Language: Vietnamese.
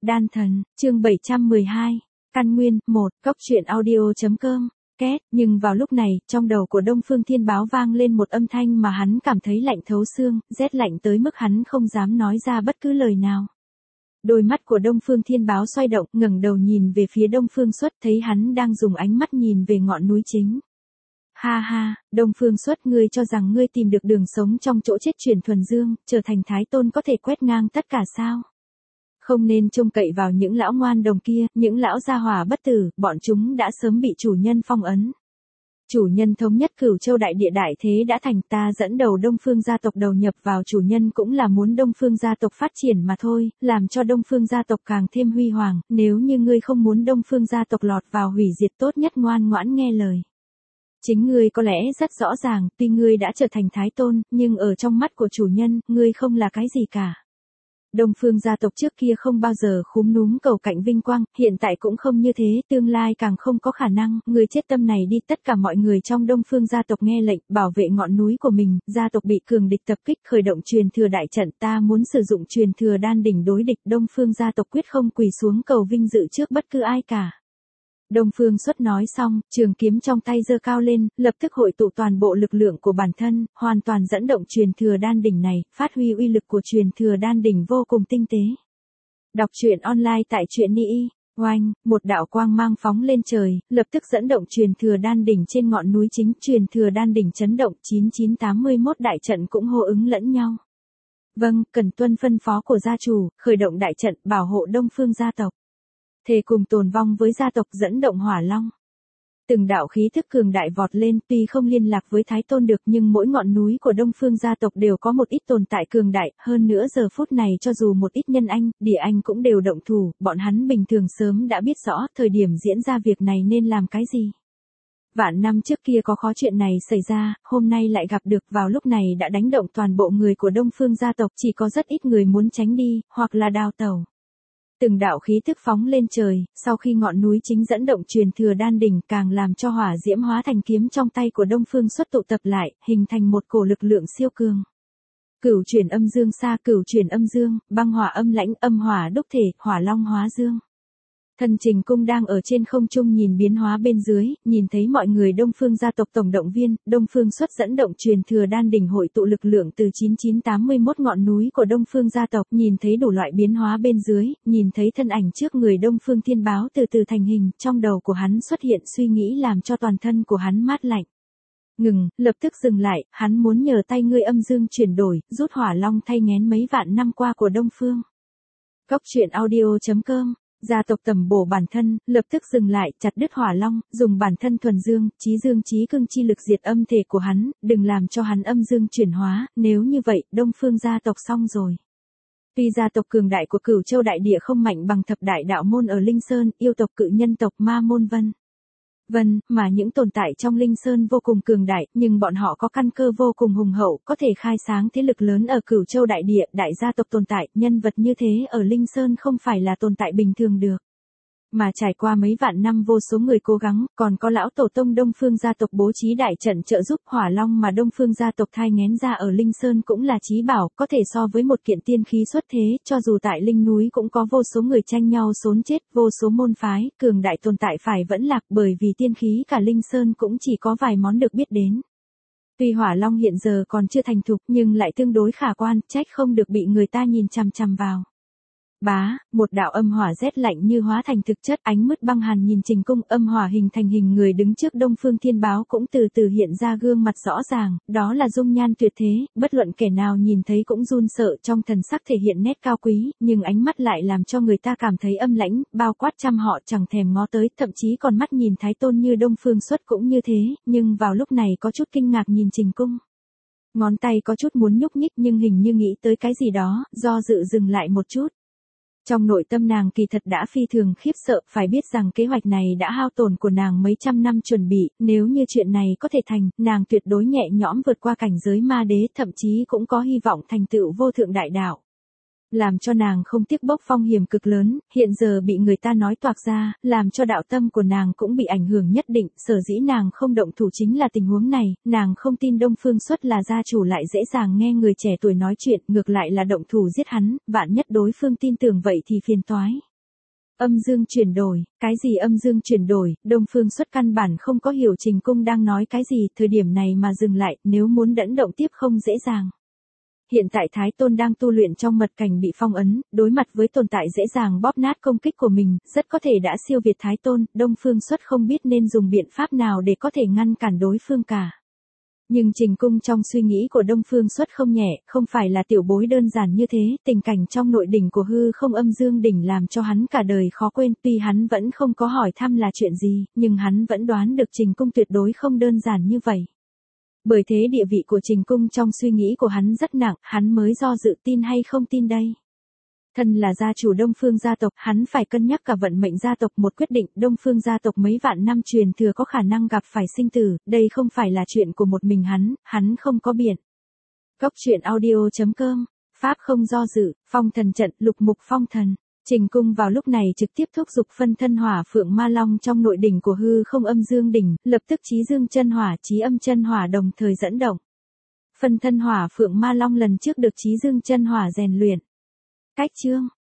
Đan thần, chương 712, căn nguyên, 1, góc truyện audio.com, két, nhưng vào lúc này, trong đầu của Đông Phương Thiên Báo vang lên một âm thanh mà hắn cảm thấy lạnh thấu xương, rét lạnh tới mức hắn không dám nói ra bất cứ lời nào. Đôi mắt của Đông Phương Thiên Báo xoay động, ngẩng đầu nhìn về phía Đông Phương Xuất, thấy hắn đang dùng ánh mắt nhìn về ngọn núi chính. Ha ha, Đông Phương Xuất, ngươi cho rằng ngươi tìm được đường sống trong chỗ chết chuyển thuần dương, trở thành Thái Tôn có thể quét ngang tất cả sao? Không nên trông cậy vào những lão ngoan đồng kia, những lão gia hỏa bất tử, bọn chúng đã sớm bị chủ nhân phong ấn. Chủ nhân thống nhất Cửu Châu đại địa đại thế đã thành, ta dẫn đầu Đông Phương gia tộc đầu nhập vào chủ nhân cũng là muốn Đông Phương gia tộc phát triển mà thôi, làm cho Đông Phương gia tộc càng thêm huy hoàng, nếu như ngươi không muốn Đông Phương gia tộc lọt vào hủy diệt tốt nhất ngoan ngoãn nghe lời. Chính ngươi có lẽ rất rõ ràng, tuy ngươi đã trở thành Thái Tôn, nhưng ở trong mắt của chủ nhân, ngươi không là cái gì cả. Đông Phương gia tộc trước kia không bao giờ khúm núm cầu cạnh vinh quang, hiện tại cũng không như thế, tương lai càng không có khả năng, người chết tâm này đi, tất cả mọi người trong Đông Phương gia tộc nghe lệnh, bảo vệ ngọn núi của mình, gia tộc bị cường địch tập kích, khởi động truyền thừa đại trận, ta muốn sử dụng truyền thừa đan đỉnh đối địch, Đông Phương gia tộc quyết không quỳ xuống cầu vinh dự trước bất cứ ai cả. Đông Phương Xuất nói xong, trường kiếm trong tay giơ cao lên, lập tức hội tụ toàn bộ lực lượng của bản thân, hoàn toàn dẫn động truyền thừa đan đỉnh này, phát huy uy lực của truyền thừa đan đỉnh vô cùng tinh tế. Đọc truyện online tại truyện.de, oanh, một đạo quang mang phóng lên trời, lập tức dẫn động truyền thừa đan đỉnh trên ngọn núi chính, truyền thừa đan đỉnh chấn động, 9981 đại trận cũng hô ứng lẫn nhau. Vâng, cần tuân phân phó của gia chủ, khởi động đại trận, bảo hộ Đông Phương gia tộc. Thề cùng tồn vong với gia tộc, dẫn động hỏa long. Từng đạo khí thức cường đại vọt lên, tuy không liên lạc với Thái Tôn được nhưng mỗi ngọn núi của Đông Phương gia tộc đều có một ít tồn tại cường đại, hơn nữa giờ phút này cho dù một ít nhân anh, địa anh cũng đều động thủ, bọn hắn bình thường sớm đã biết rõ thời điểm diễn ra việc này nên làm cái gì. Vạn năm trước kia có khó chuyện này xảy ra, hôm nay lại gặp được, vào lúc này đã đánh động toàn bộ người của Đông Phương gia tộc, chỉ có rất ít người muốn tránh đi, hoặc là đào tẩu. Từng đạo khí thức phóng lên trời, sau khi ngọn núi chính dẫn động truyền thừa đan đỉnh càng làm cho hỏa diễm hóa thành kiếm trong tay của Đông Phương Xuất tụ tập lại, hình thành một cổ lực lượng siêu cường. Cửu chuyển âm dương xa, cửu chuyển âm dương, băng hỏa âm lãnh, âm hỏa đúc thể, hỏa long hóa dương. Thần Trình Cung đang ở trên không trung nhìn biến hóa bên dưới, nhìn thấy mọi người Đông Phương gia tộc tổng động viên, Đông Phương Xuất dẫn động truyền thừa đan đỉnh hội tụ lực lượng từ 9981 ngọn núi của Đông Phương gia tộc, nhìn thấy đủ loại biến hóa bên dưới, nhìn thấy thân ảnh trước người Đông Phương Thiên Báo từ từ thành hình, trong đầu của hắn xuất hiện suy nghĩ làm cho toàn thân của hắn mát lạnh. Ngừng, lập tức dừng lại, hắn muốn nhờ tay ngươi âm dương chuyển đổi, rút hỏa long thay ngén mấy vạn năm qua của Đông Phương. Góc truyện audio.com. Gia tộc tầm bổ bản thân, lập tức dừng lại, chặt đứt hỏa long, dùng bản thân thuần dương, trí cương chi lực diệt âm thể của hắn, đừng làm cho hắn âm dương chuyển hóa, nếu như vậy, Đông Phương gia tộc xong rồi. Tuy gia tộc cường đại của Cửu Châu đại địa không mạnh bằng thập đại đạo môn ở Linh Sơn, yêu tộc cự nhân tộc ma môn mà những tồn tại trong Linh Sơn vô cùng cường đại, nhưng bọn họ có căn cơ vô cùng hùng hậu, có thể khai sáng thế lực lớn ở Cửu Châu đại địa, đại gia tộc tồn tại, nhân vật như thế ở Linh Sơn không phải là tồn tại bình thường được. Mà trải qua mấy vạn năm vô số người cố gắng, còn có lão tổ tông Đông Phương gia tộc bố trí đại trận trợ giúp, hỏa long mà Đông Phương gia tộc thai nghén ra ở Linh Sơn cũng là chí bảo, có thể so với một kiện tiên khí xuất thế, cho dù tại Linh núi cũng có vô số người tranh nhau xốn chết, vô số môn phái, cường đại tồn tại phải vẫn lạc, bởi vì tiên khí cả Linh Sơn cũng chỉ có vài món được biết đến. Tuy hỏa long hiện giờ còn chưa thành thục nhưng lại tương đối khả quan, trách không được bị người ta nhìn chằm chằm vào. Bá, một đạo âm hỏa rét lạnh như hóa thành thực chất, ánh mứt băng hàn nhìn Trình Cung, âm hỏa hình thành hình người đứng trước Đông Phương Thiên Báo cũng từ từ hiện ra gương mặt rõ ràng, đó là dung nhan tuyệt thế, bất luận kẻ nào nhìn thấy cũng run sợ, trong thần sắc thể hiện nét cao quý, nhưng ánh mắt lại làm cho người ta cảm thấy âm lãnh, bao quát trăm họ chẳng thèm ngó tới, thậm chí còn mắt nhìn Thái Tôn như Đông Phương Xuất cũng như thế, nhưng vào lúc này có chút kinh ngạc nhìn Trình Cung. Ngón tay có chút muốn nhúc nhích nhưng hình như nghĩ tới cái gì đó, do dự dừng lại một chút. Trong nội tâm nàng kỳ thật đã phi thường khiếp sợ, phải biết rằng kế hoạch này đã hao tổn của nàng mấy trăm năm chuẩn bị, nếu như chuyện này có thể thành, nàng tuyệt đối nhẹ nhõm vượt qua cảnh giới ma đế, thậm chí cũng có hy vọng thành tựu vô thượng đại đạo. Làm cho nàng không tiếc bốc phong hiểm cực lớn, hiện giờ bị người ta nói toạc ra, làm cho đạo tâm của nàng cũng bị ảnh hưởng nhất định, sở dĩ nàng không động thủ chính là tình huống này, nàng không tin Đông Phương Xuất là gia chủ lại dễ dàng nghe người trẻ tuổi nói chuyện, ngược lại là động thủ giết hắn, vạn nhất đối phương tin tưởng vậy thì phiền toái. Âm dương chuyển đổi, cái gì âm dương chuyển đổi, Đông Phương Xuất căn bản không có hiểu Trình Cung đang nói cái gì, thời điểm này mà dừng lại, nếu muốn đẫn động tiếp không dễ dàng. Hiện tại Thái Tôn đang tu luyện trong mật cảnh bị phong ấn, đối mặt với tồn tại dễ dàng bóp nát công kích của mình, rất có thể đã siêu việt Thái Tôn, Đông Phương Xuất không biết nên dùng biện pháp nào để có thể ngăn cản đối phương cả. Nhưng Trình Cung trong suy nghĩ của Đông Phương Xuất không nhẹ, không phải là tiểu bối đơn giản như thế, tình cảnh trong nội đỉnh của hư không âm dương đỉnh làm cho hắn cả đời khó quên, tuy hắn vẫn không có hỏi thăm là chuyện gì, nhưng hắn vẫn đoán được Trình Cung tuyệt đối không đơn giản như vậy. Bởi thế địa vị của Trình Cung trong suy nghĩ của hắn rất nặng, hắn mới do dự tin hay không tin đây. Thân là gia chủ Đông Phương gia tộc, hắn phải cân nhắc cả vận mệnh gia tộc, một quyết định Đông Phương gia tộc mấy vạn năm truyền thừa có khả năng gặp phải sinh tử, đây không phải là chuyện của một mình hắn không có biện. Cốc truyện audio.com, Pháp không do dự, phong thần trận, lục mục phong thần. Trình Cung vào lúc này trực tiếp thúc giục phân thân hỏa phượng ma long trong nội đỉnh của hư không âm dương đỉnh, lập tức chí dương chân hỏa, chí âm chân hỏa đồng thời dẫn động. Phân thân hỏa phượng ma long lần trước được chí dương chân hỏa rèn luyện. Cách chương